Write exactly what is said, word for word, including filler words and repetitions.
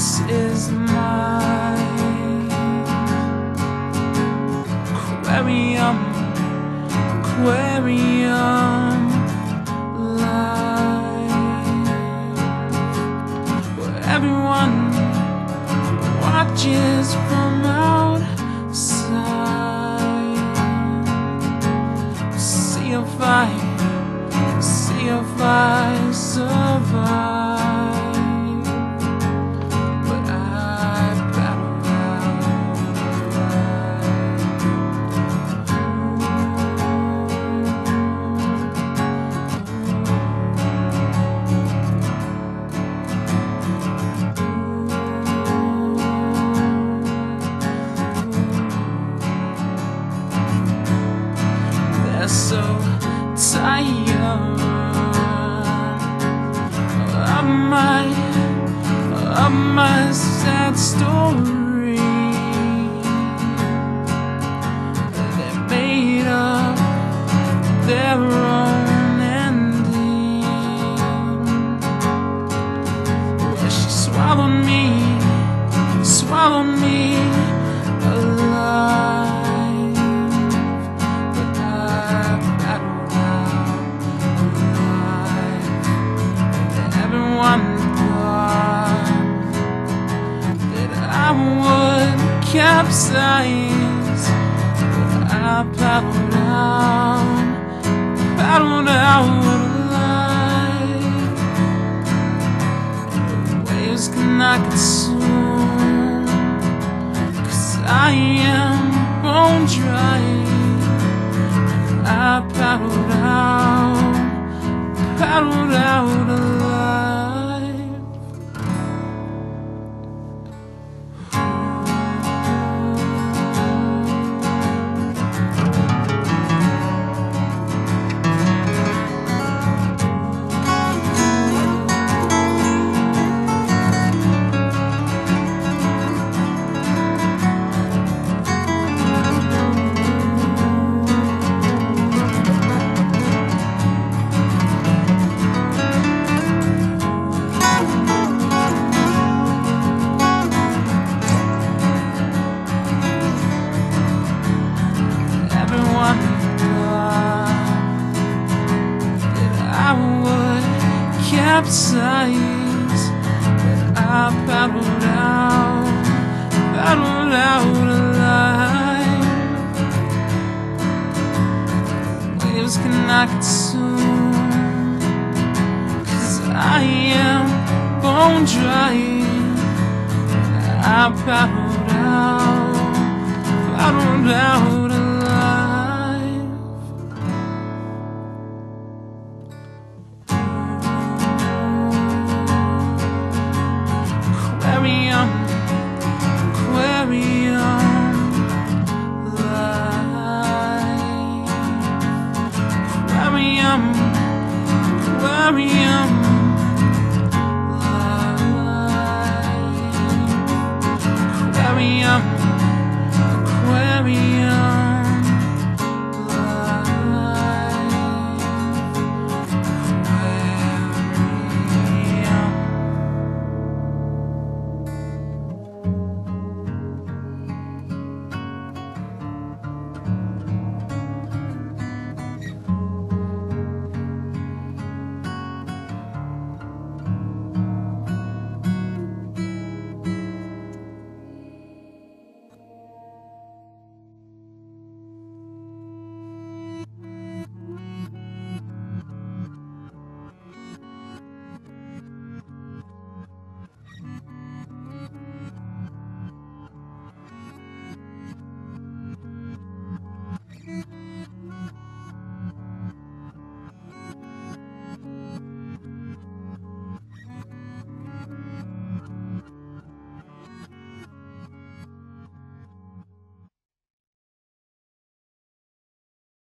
This is my aquarium, aquarium life, where everyone watches from outside. See if I, see if I survive. So tired of my, of my sad story. They made up their own ending, where she swallowed me, swallowed me alive. Capsize, but I paddled out, paddled out alive. The waves cannot consume, 'cause I am bone dry. I paddled out, paddled out alive. Capsize, but I paddled out, paddled out alive. Waves cannot consume, 'cause I am bone dry. I paddled out, paddled out alive. Aquarium, aquarium life, aquarium, aquarium.